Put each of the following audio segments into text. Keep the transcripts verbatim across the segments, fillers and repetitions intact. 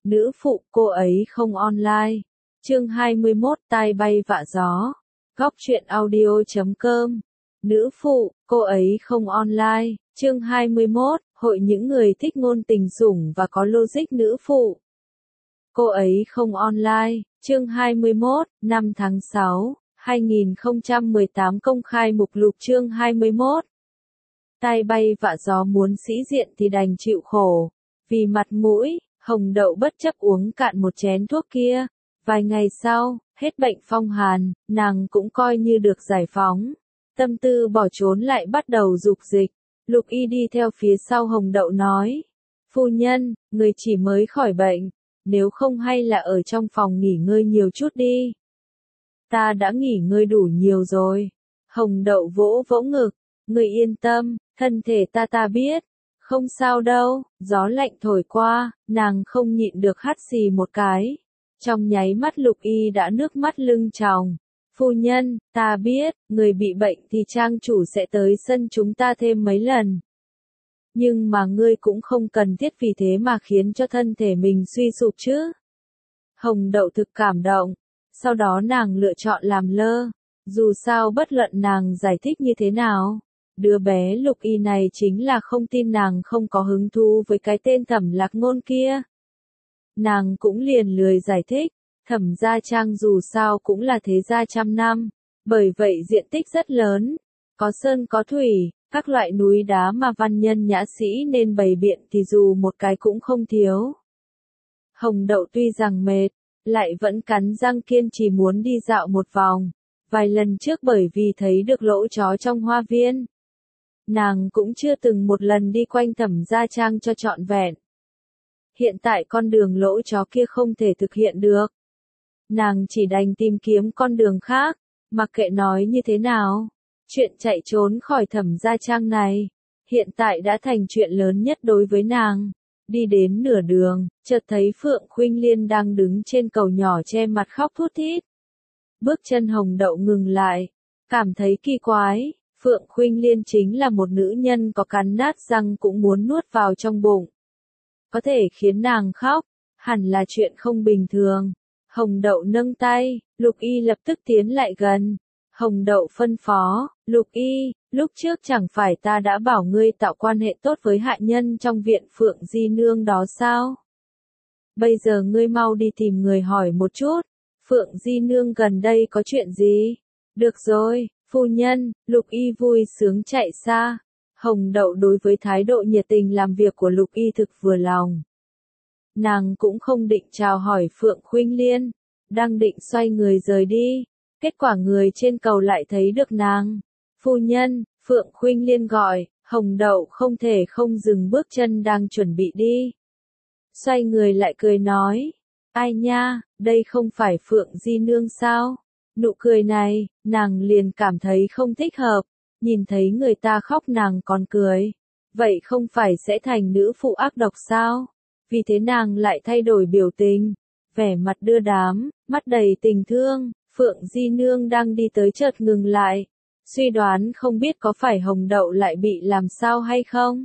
Nữ phụ, cô ấy không online. Chương hai mươi mốt, tai bay vạ gió. Góc truyện audio chấm com. Nữ phụ, cô ấy không online. Chương hai mươi mốt, hội những người thích ngôn tình sủng và có logic nữ phụ. Cô ấy không online. Chương hai mươi mốt, năm tháng sáu, hai nghìn không trăm mười tám công khai mục lục chương hai mươi mốt. Tai bay vạ gió muốn sĩ diện thì đành chịu khổ. Vì mặt mũi, Hồng Đậu bất chấp uống cạn một chén thuốc kia. Vài ngày sau, hết bệnh phong hàn, nàng cũng coi như được giải phóng. Tâm tư bỏ trốn lại bắt đầu dục dịch. Lục Y đi theo phía sau Hồng Đậu nói. Phu nhân, người chỉ mới khỏi bệnh. Nếu không hay là ở trong phòng nghỉ ngơi nhiều chút đi. Ta đã nghỉ ngơi đủ nhiều rồi. Hồng Đậu vỗ vỗ ngực. Người yên tâm, thân thể ta ta biết. Không sao đâu, gió lạnh thổi qua, nàng không nhịn được hắt xì một cái. Trong nháy mắt Lục Y đã nước mắt lưng tròng. Phu nhân, ta biết, người bị bệnh thì trang chủ sẽ tới sân chúng ta thêm mấy lần. Nhưng mà ngươi cũng không cần thiết vì thế mà khiến cho thân thể mình suy sụp chứ. Hồng Đậu thực cảm động. Sau đó nàng lựa chọn làm lơ. Dù sao bất luận nàng giải thích như thế nào. Đứa bé Lục Y này chính là không tin nàng không có hứng thú với cái tên Thẩm Lạc Ngôn kia. Nàng cũng liền lười giải thích. Thẩm gia trang dù sao cũng là thế gia trăm năm. Bởi vậy diện tích rất lớn. Có sơn có thủy. Các loại núi đá mà văn nhân nhã sĩ nên bày biện thì dù một cái cũng không thiếu. Hồng Đậu tuy rằng mệt, lại vẫn cắn răng kiên trì muốn đi dạo một vòng. Vài lần trước bởi vì thấy được lỗ chó trong hoa viên. Nàng cũng chưa từng một lần đi quanh Thẩm gia trang cho trọn vẹn. Hiện tại con đường lỗ chó kia không thể thực hiện được. Nàng chỉ đành tìm kiếm con đường khác, mặc kệ nói như thế nào. Chuyện chạy trốn khỏi Thẩm gia trang này, hiện tại đã thành chuyện lớn nhất đối với nàng. Đi đến nửa đường, chợt thấy Phượng Khuynh Liên đang đứng trên cầu nhỏ che mặt khóc thút thít. Bước chân Hồng Đậu ngừng lại, cảm thấy kỳ quái. Phượng Khuynh Liên chính là một nữ nhân có cắn nát răng cũng muốn nuốt vào trong bụng. Có thể khiến nàng khóc, hẳn là chuyện không bình thường. Hồng Đậu nâng tay, Lục Y lập tức tiến lại gần. Hồng Đậu phân phó, Lục Y, lúc trước chẳng phải ta đã bảo ngươi tạo quan hệ tốt với hạ nhân trong viện Phượng Di Nương đó sao? Bây giờ ngươi mau đi tìm người hỏi một chút, Phượng Di Nương gần đây có chuyện gì? Được rồi, phu nhân, Lục Y vui sướng chạy xa. Hồng Đậu đối với thái độ nhiệt tình làm việc của Lục Y thực vừa lòng. Nàng cũng không định chào hỏi Phượng Khuynh Liên, đang định xoay người rời đi. Kết quả người trên cầu lại thấy được nàng. Phu nhân, Phượng Khuynh Liên gọi, Hồng Đậu không thể không dừng bước chân đang chuẩn bị đi. Xoay người lại cười nói, ai nha, đây không phải Phượng Di Nương sao? Nụ cười này, nàng liền cảm thấy không thích hợp, nhìn thấy người ta khóc nàng còn cười. Vậy không phải sẽ thành nữ phụ ác độc sao? Vì thế nàng lại thay đổi biểu tình, vẻ mặt đưa đám, mắt đầy tình thương. Phượng Di Nương đang đi tới chợt ngừng lại, suy đoán không biết có phải Hồng Đậu lại bị làm sao hay không.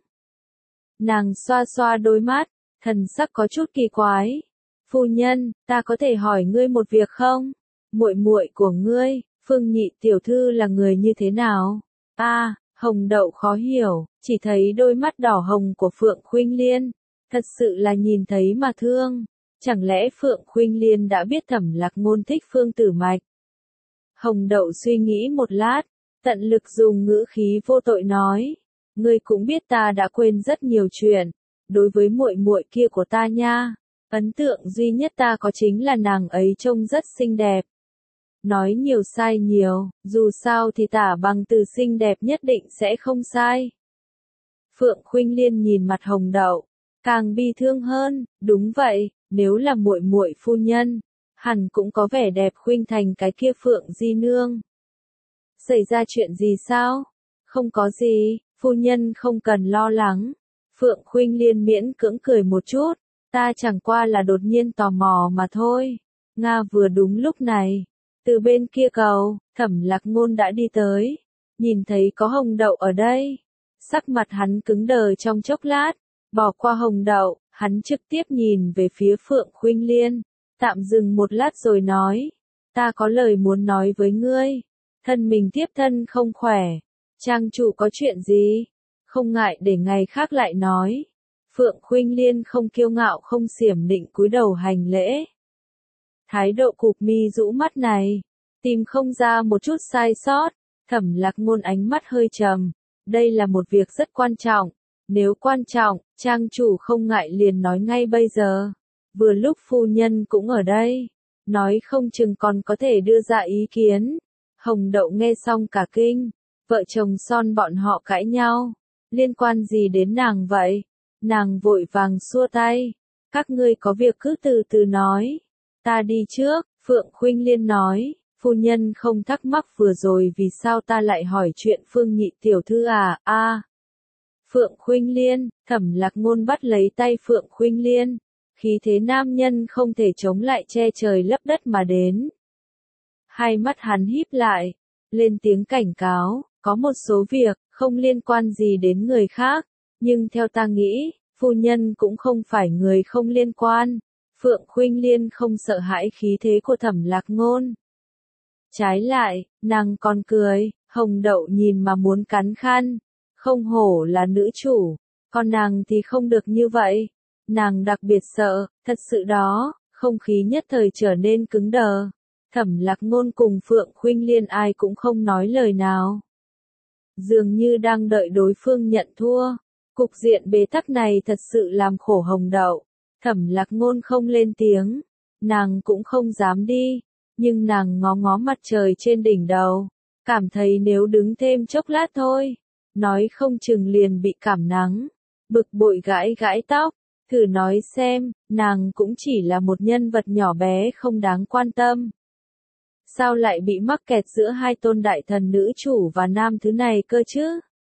Nàng xoa xoa đôi mắt, thần sắc có chút kỳ quái. Phu nhân, ta có thể hỏi ngươi một việc không? Muội muội của ngươi, Phương Nhị tiểu thư là người như thế nào? A, à, Hồng Đậu khó hiểu, chỉ thấy đôi mắt đỏ hồng của Phượng Khuynh Liên, thật sự là nhìn thấy mà thương. Chẳng lẽ Phượng Khuynh Liên đã biết Thẩm Lạc Ngôn thích Phương Tử Mạch? Hồng Đậu suy nghĩ một lát, tận lực dùng ngữ khí vô tội nói, ngươi cũng biết ta đã quên rất nhiều chuyện, đối với muội muội kia của ta nha, ấn tượng duy nhất ta có chính là nàng ấy trông rất xinh đẹp. Nói nhiều sai nhiều, dù sao thì tả bằng từ xinh đẹp nhất định sẽ không sai. Phượng Khuynh Liên nhìn mặt Hồng Đậu, càng bi thương hơn, đúng vậy, nếu là muội muội phu nhân, hẳn cũng có vẻ đẹp khuynh thành cái kia Phượng Di Nương. Xảy ra chuyện gì sao? Không có gì, phu nhân không cần lo lắng. Phượng Khuynh Liên miễn cưỡng cười một chút, ta chẳng qua là đột nhiên tò mò mà thôi. Nga vừa đúng lúc này, từ bên kia cầu, Thẩm Lạc Ngôn đã đi tới, nhìn thấy có Hồng Đậu ở đây. Sắc mặt hắn cứng đờ trong chốc lát, bỏ qua Hồng Đậu, Hắn trực tiếp nhìn về phía Phượng Khuynh Liên, tạm dừng một lát rồi nói, ta có lời muốn nói với ngươi, thân mình tiếp thân không khỏe, trang chủ có chuyện gì, không ngại để ngày khác lại nói. Phượng Khuynh Liên không kiêu ngạo không xiểm nịnh cúi đầu hành lễ. Thái độ cụp mi rũ mắt này, tìm không ra một chút sai sót, Thẩm Lạc Ngôn ánh mắt hơi trầm, đây là một việc rất quan trọng, nếu quan trọng, trang chủ không ngại liền nói ngay bây giờ, vừa lúc phu nhân cũng ở đây, nói không chừng còn có thể đưa ra ý kiến. Hồng Đậu nghe xong cả kinh, vợ chồng son bọn họ cãi nhau, liên quan gì đến nàng vậy? Nàng vội vàng xua tay, các ngươi có việc cứ từ từ nói, ta đi trước. Phượng Khuynh Liên nói, phu nhân không thắc mắc vừa rồi vì sao ta lại hỏi chuyện Phương Nhị tiểu thư à, a. À. Phượng Khuynh Liên, Thẩm Lạc Ngôn bắt lấy tay Phượng Khuynh Liên, khí thế nam nhân không thể chống lại che trời lấp đất mà đến. Hai mắt hắn híp lại, lên tiếng cảnh cáo, có một số việc, không liên quan gì đến người khác, nhưng theo ta nghĩ, phu nhân cũng không phải người không liên quan. Phượng Khuynh Liên không sợ hãi khí thế của Thẩm Lạc Ngôn. Trái lại, nàng còn cười, Hồng Đậu nhìn mà muốn cắn khăn, không hổ là nữ chủ, còn nàng thì không được như vậy. Nàng đặc biệt sợ, thật sự đó, không khí nhất thời trở nên cứng đờ. Thẩm Lạc Ngôn cùng Phượng Khuynh Liên ai cũng không nói lời nào. Dường như đang đợi đối phương nhận thua. Cục diện bế tắc này thật sự làm khổ Hồng Đậu. Thẩm Lạc Ngôn không lên tiếng, nàng cũng không dám đi, nhưng nàng ngó ngó mặt trời trên đỉnh đầu, cảm thấy nếu đứng thêm chốc lát thôi, nói không chừng liền bị cảm nắng, bực bội gãi gãi tóc, thử nói xem, nàng cũng chỉ là một nhân vật nhỏ bé không đáng quan tâm. Sao lại bị mắc kẹt giữa hai tôn đại thần nữ chủ và nam thứ này cơ chứ?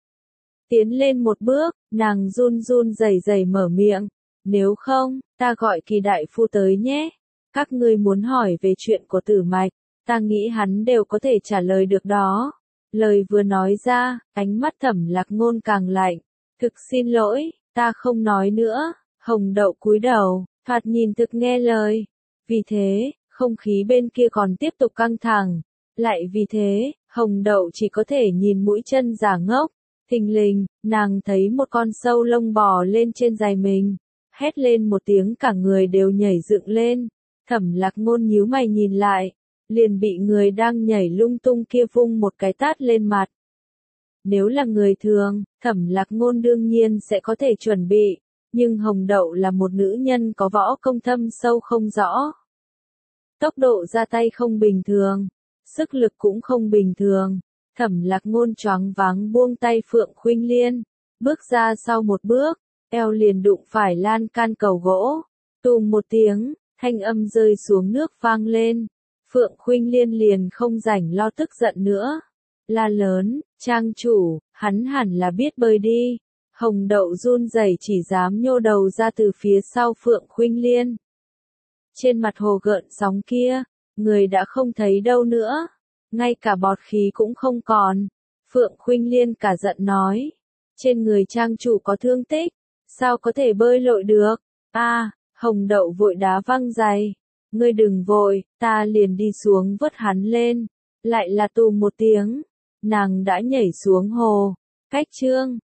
Tiến lên một bước, nàng run run rẩy rẩy mở miệng. Nếu không, ta gọi Kỳ đại phu tới nhé. Các ngươi muốn hỏi về chuyện của Tử Mạch, ta nghĩ hắn đều có thể trả lời được đó. Lời vừa nói ra, ánh mắt Thẩm Lạc Ngôn càng lạnh. Thực xin lỗi, ta không nói nữa. Hồng Đậu cúi đầu, thoạt nhìn thực nghe lời. Vì thế, không khí bên kia còn tiếp tục căng thẳng. Lại vì thế, Hồng Đậu chỉ có thể nhìn mũi chân giả ngốc. Thình lình, nàng thấy một con sâu lông bò lên trên giày mình. Hét lên một tiếng cả người đều nhảy dựng lên. Thẩm Lạc Ngôn nhíu mày nhìn lại, liền bị người đang nhảy lung tung kia vung một cái tát lên mặt. Nếu là người thường, Thẩm Lạc Ngôn đương nhiên sẽ có thể chuẩn bị, nhưng Hồng Đậu là một nữ nhân có võ công thâm sâu không rõ. Tốc độ ra tay không bình thường, sức lực cũng không bình thường. Thẩm Lạc Ngôn choáng váng buông tay Phượng Khuynh Liên, bước ra sau một bước, eo liền đụng phải lan can cầu gỗ. Tùm một tiếng, thanh âm rơi xuống nước vang lên. Phượng Khuynh Liên liền không rảnh lo tức giận nữa. La lớn, trang chủ, hắn hẳn là biết bơi đi. Hồng Đậu run rẩy chỉ dám nhô đầu ra từ phía sau Phượng Khuynh Liên. Trên mặt hồ gợn sóng kia, người đã không thấy đâu nữa. Ngay cả bọt khí cũng không còn. Phượng Khuynh Liên cả giận nói. Trên người trang chủ có thương tích, sao có thể bơi lội được? A, à, Hồng Đậu vội đá văng giày. Ngươi đừng vội, ta liền đi xuống vớt hắn lên. Lại là tù một tiếng. Nàng đã nhảy xuống hồ. Cách chương